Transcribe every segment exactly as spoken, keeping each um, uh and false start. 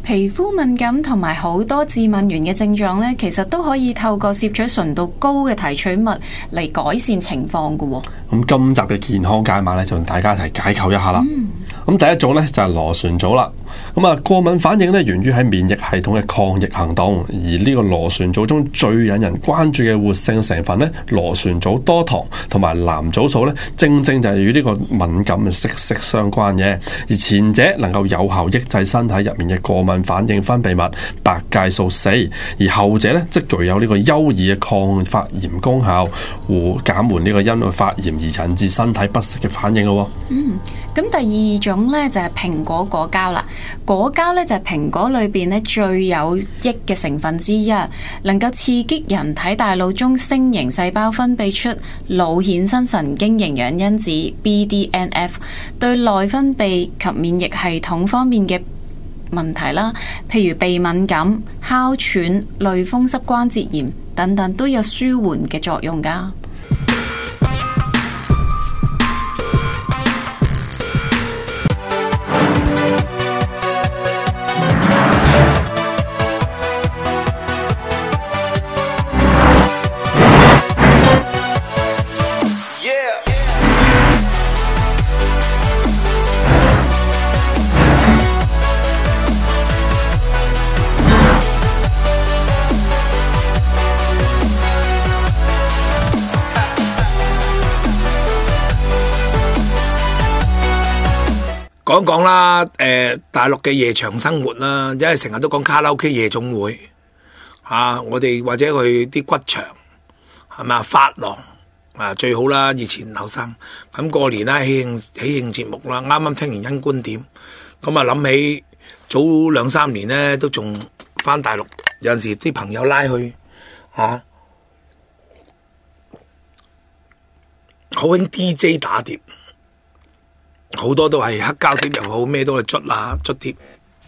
皮膚敏感同埋好多致敏原嘅症狀呢，其實都可以透過攝取純度高嘅提取物嚟改善情況嘅。 咁今集嘅健康解碼呢，就同大家一齊解構一下啦。咁、嗯、第一種呢，就係螺旋藻啦。咁啊，過敏反應呢，源於喺免疫系統嘅抗疫行動，而呢個螺旋藻中最引人關注嘅活性成分呢，螺旋藻多糖同埋藍藻素呢，正正就係與呢個敏感息息相關嘅。而前者能夠有效抑制身體入面嘅過敏反應分泌物白介素四，而後者呢，則具有呢個優異嘅抗發炎功效，和減緩呢個因為發炎而引致身體不適嘅反應咯。 嗯，咁第二種呢，就係蘋果果膠啦。果膠呢，就係蘋果裏邊呢最有益嘅成分之一，能夠刺激人體大腦中星形細胞分泌出腦衍生神經營養因子 B D N F， 對內分泌及免疫系統方面嘅問題啦，譬如鼻敏感、哮喘、類風濕關節炎等等，都有舒緩嘅作用㗎。 講講啦，誒、呃，大陸嘅夜場生活啦，因為成日都講卡拉 OK 夜總會，啊，我哋或者去啲骨場，係咪啊，髮廊啊最好啦，以前後生，咁過年啦，喜慶喜慶節目啦，啱啱聽完恩觀點，咁啊諗起早兩三年咧，都仲翻大陸，有陣時啲朋友拉去，啊，好興 D J 打碟。好多都係黑膠碟又好，咩都係捽啊捽碟，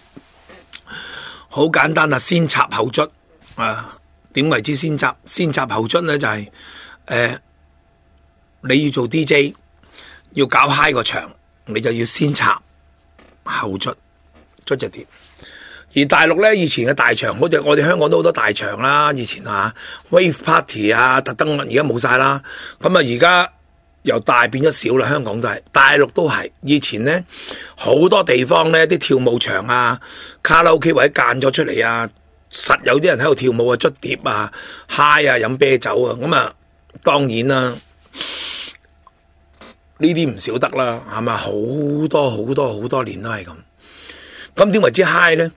好簡單啊，先插後捽啊。點為之先插先插後捽咧？就係、是、誒、呃，你要做 D J 要搞嗨個場，你就要先插後捽捽隻碟。而大陸咧，以前嘅大場，好似我哋香港都好多大場啦。以前啊 Wave Party 啊，特登而家冇晒啦。咁啊，而家由大變咗小啦，香港都係，大陸都係。以前呢，好多地方呢啲跳舞場啊、卡拉 OK 或者間咗出嚟啊，實有啲人喺度跳舞啊、捽碟啊、嗨啊、飲啤酒啊，咁啊，當然啦，呢啲唔少得啦，係咪？好多好多好多年都係咁。咁點為之嗨呢？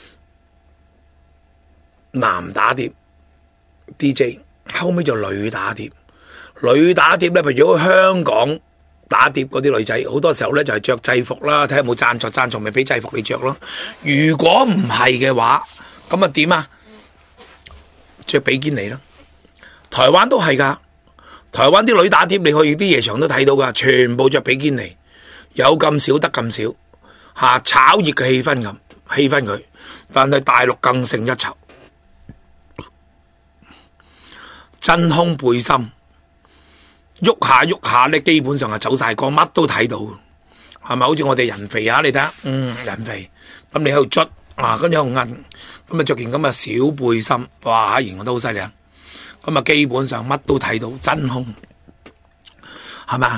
男打碟 D J， 後尾就女打碟。女打碟咧，譬如香港打碟嗰啲女仔，好多時候咧就係着制服啦，睇下有冇贊助，贊助咪俾制服你着咯。如果唔係嘅話，咁啊點啊？着比堅尼咯。台灣都係噶，台灣啲女打碟，你去啲夜場都睇到噶，全部着比堅尼，有咁少得咁少，吓炒熱嘅氣氛咁，氣氛佢。但係大陸更勝一籌，真空背心。喐下喐下咧，基本上係走晒光，乜都睇到，係咪？好似我哋人肥啊，你睇下，嗯，人肥，咁你喺度捽啊，跟住喺度摁，咁啊着件咁嘅小背心，哇，形容得好犀利啊！咁啊，基本上乜都睇到，真空，係咪？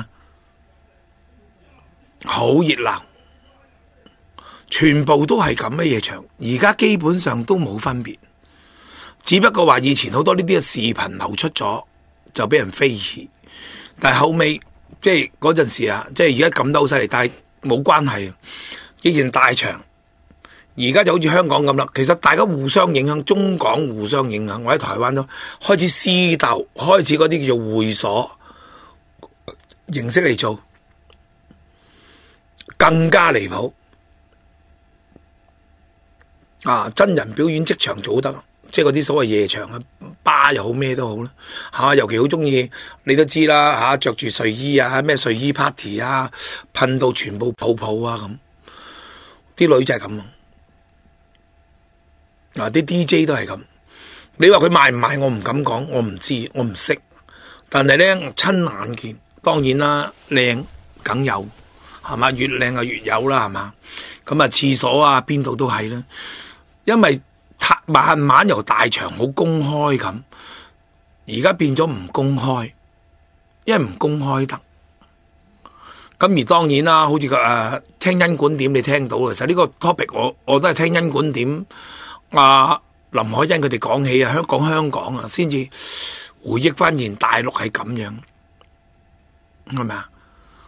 好熱鬧，全部都係咁嘅夜場，而家基本上都冇分別，只不過話以前好多呢啲嘅視頻流出咗，就俾人非議。但係後尾即係嗰陣時啊，即係而家咁都好犀利，但係冇關係。以前大場，而家就好似香港咁啦。其實大家互相影響，中港互相影響。我喺台灣都開始私鬥，開始嗰啲叫做會所形式嚟做，更加離譜啊！真人表演即場做得。即係嗰啲所謂夜場啊，巴又好咩都好啦，吓，尤其好中意，你都知啦吓，着住睡衣啊，咩睡衣 party 啊，噴到全部泡泡啊咁，啲女就係咁啊，嗱啲 D J 都係咁，你話佢賣唔賣，我唔敢講，我唔知，我唔識，但係咧親眼見，當然啦，靚梗有，係嘛，越靚啊越有啦，係嘛，咁啊廁所啊邊度都係啦。 因為慢慢由大場好公開咁，而家變咗唔公開，因為唔公開得。咁而當然啦，好似個誒聽恩管點你聽到，其實呢個 topic 我我都係聽恩管點啊林海欣佢哋講起啊，香港香港啊，先至回憶翻現大陸係咁樣，係咪啊？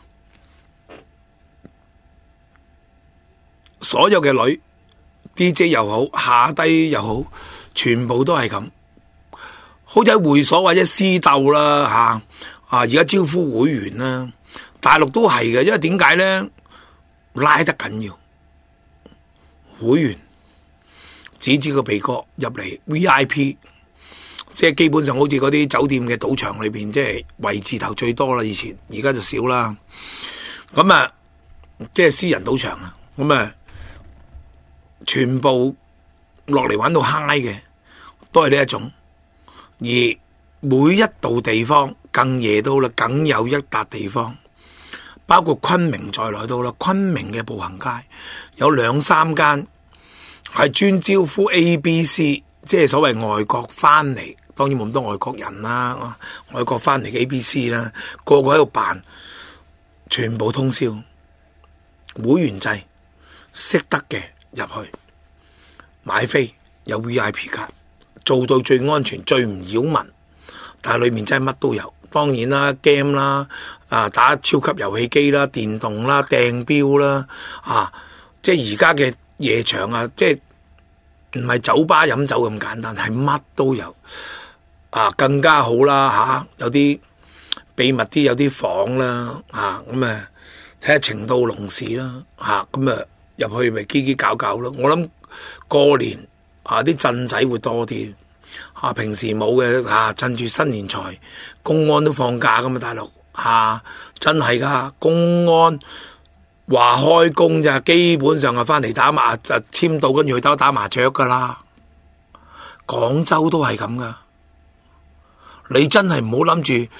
所有嘅女 D J 又好，下低又好，全部都係咁，好似喺會所或者私鬥啦吓啊！而家招呼會員啦。大陸都係嘅，因為點解咧？拉得緊要，會員指指個鼻哥入嚟 V I P， 即係基本上好似嗰啲酒店嘅賭場裏邊，即係位字頭最多啦。以前而家就少啦。咁啊，即係私人賭場啊，咁啊，全部落嚟玩到嗨嘅，都係呢一種。而每一度地方更夜到啦，梗有一笪地方。包括昆明在內到啦，昆明嘅步行街有兩三間係專招呼 A B C， 即係所謂外國翻嚟，當然冇咁多外國人啦，外國翻嚟嘅 A B C 啦，個個喺度辦，全部通宵，會員制，識得嘅入去買飛，有 V I P 卡，做到最安全、最唔擾民，但係裏面真係乜都有。當然啦 ，game 啦，啊打超級遊戲機啦，電動啦，掟標啦，啊，即係而家嘅夜場啊，即係唔係酒吧飲酒咁簡單，係乜都有，啊更加好啦吓、啊，有啲秘密啲，有啲房啦，啊咁啊睇下情到濃時啦，吓咁啊入去咪嘰嘰搞搞咯。我諗過年啊啲鎮仔會多啲。啊！平時冇嘅啊，趁住新年財，公安都放假噶嘛，大陸啊，真係噶，公安話開工咋，基本上係翻嚟打麻就簽到，跟住去打打麻雀噶啦。廣州都係咁噶，你真係唔好諗住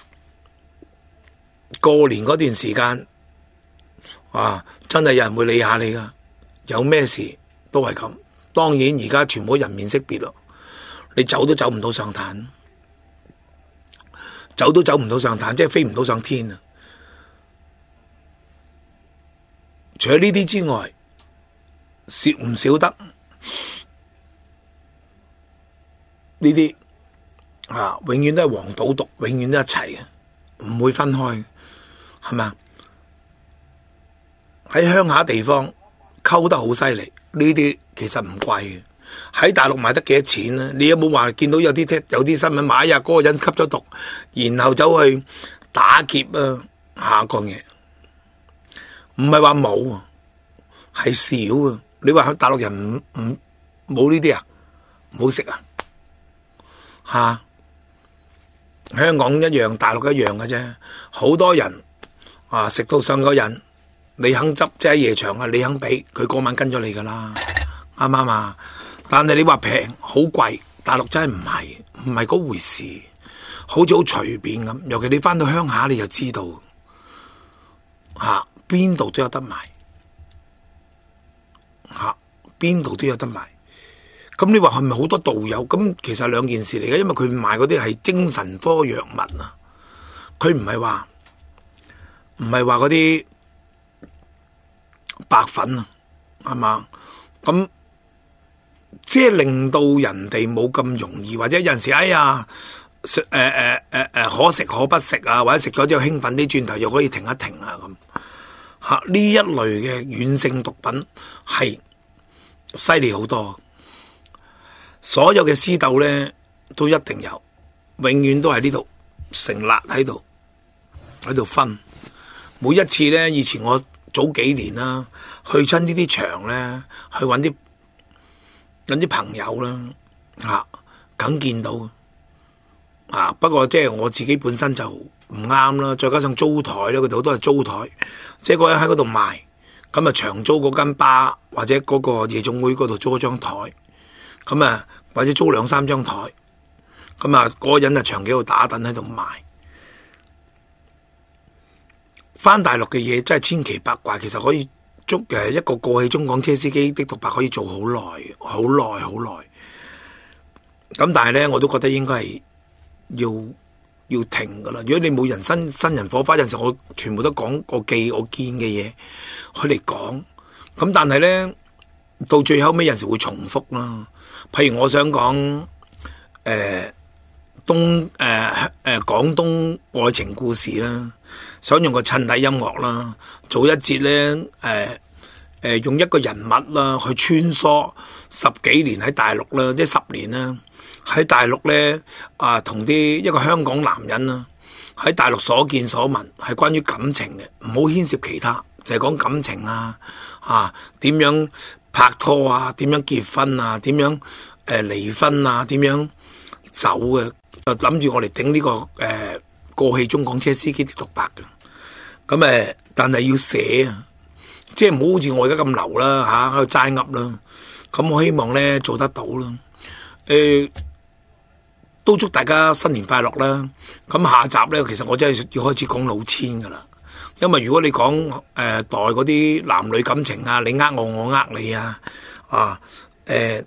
過年嗰段時間啊，真係有人會理下你噶，有咩事都係咁。當然而家全部人面識別咯。你走都走唔到上壇，走都走唔到上壇，即係飛唔到上天啊！除咗呢啲之外，少唔少得呢啲啊？永遠都係黃賭毒，永遠都一齊嘅，唔會分開，係咪啊？喺鄉下地方溝得好犀利，呢啲其實唔貴嘅。喺大陸賣得幾多錢咧？你有冇話見到有啲有啲新聞買呀嗰個人吸咗毒，然後走去打劫啊？下個嘢唔係話冇啊，係少啊。你話喺大陸人唔唔冇呢啲啊？唔好食啊？吓、啊，香港一樣，大陸一樣嘅啫。好多人啊，食到上嗰人，你肯執即係夜場啊，你肯俾佢嗰晚跟咗你噶啦，啱唔啱啊？但係你話平好貴，大陸真係唔係，唔係嗰回事，好似好隨便咁。尤其你翻到鄉下，你就知道，吓邊度都有得賣，吓邊度都有得賣。咁你話係咪好多道友？咁其實兩件事嚟嘅，因為佢賣嗰啲係精神科藥物啊，佢唔係話唔係話嗰啲白粉啊，係嘛？咁即係令到人哋冇咁容易，或者有陣時哎呀，誒誒誒誒可食可不食啊，或者食咗之後興奮啲，轉頭又可以停一停啊咁。吓呢一類嘅軟性毒品係犀利好多，所有嘅私鬥咧都一定有，永遠都係呢度成立喺度喺度分。每一次咧，以前我早幾年啦，去親呢啲場咧，去搵啲。搵啲朋友啦，啊，梗見到啊！不過即係我自己本身就唔啱啦，再加上租台咧，佢哋好多係租台，即係嗰人喺嗰度賣，咁啊長租嗰間巴或者嗰個夜總會嗰度租一張台，咁啊或者租兩三張台，咁啊嗰個人啊長期喺度打躉喺度賣。翻大陸嘅嘢真係千奇百怪，其實可以中誒一個過氣中港車司機的獨白可以做好耐，好耐，好耐。咁但係咧，我都覺得應該係要要停噶啦。如果你冇人生新人火花，有陣時我全部都講我記我見嘅嘢，佢嚟講。咁但係咧，到最後尾有陣時會重複啦。譬如我想講誒、呃、東誒誒、呃呃、廣東愛情故事啦，想用個襯底音樂啦，做一節咧誒誒用一個人物啦去穿梭十幾年喺大陸啦，即係十年啦。喺大陸咧啊，同啲一個香港男人啦，喺大陸所見所聞係關於感情嘅，唔好牽涉其他，就係講感情啊，啊點樣拍拖啊，點樣結婚啊，點樣誒離婚啊，點樣走嘅，就諗住我哋頂呢個誒過氣中港車司機啲獨白嘅。咁誒，但係要寫啊，即係唔好好似我而家咁流啦嚇，喺度齋噏啦。咁我希望咧做得到啦，誒。都祝大家新年快樂啦！咁下集呢，其實我真係要開始講老千噶啦，因為如果你講誒、呃、代嗰啲男女感情啊，你呃我，我呃你啊，啊誒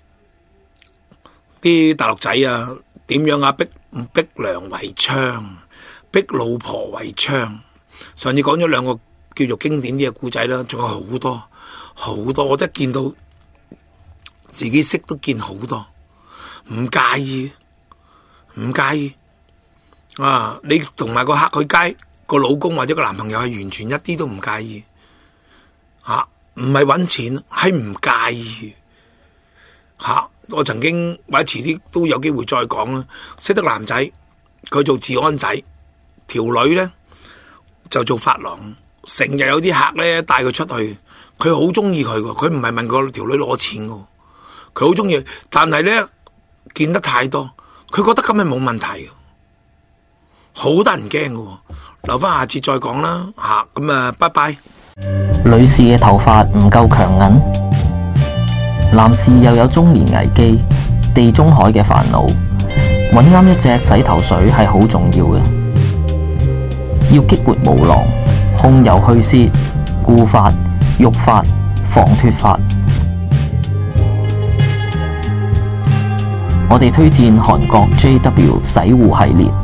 啲、呃、大陸仔啊，點樣啊逼逼娘為娼，逼老婆為娼。上次講咗兩個叫做經典啲嘅故仔啦，仲有好多好多，我真係見到自己識都見好多，唔介意。唔介意啊！你同埋個客去街，個老公或者個男朋友係完全一啲都唔介意吓，唔係搵錢，係唔介意吓、啊。我曾經或者遲啲都有機會再講啦。識得男仔，佢做治安仔，條女咧就做髮廊，成日有啲客咧帶佢出去，佢好中意佢噶，佢唔係問個條女攞錢噶，佢好中意，但係咧見得太多。佢覺得咁係冇問題，好得人驚嘅，留翻下次再講啦吓，咁啊，拜拜。 女士嘅頭髮唔夠強硬，男士又有中年危機、地中海嘅煩惱，揾啱一隻洗頭水係好重要嘅，要激活毛囊、控油去屑、固髮、育髮、防脫髮。我哋推薦韓國 J W 洗護系列。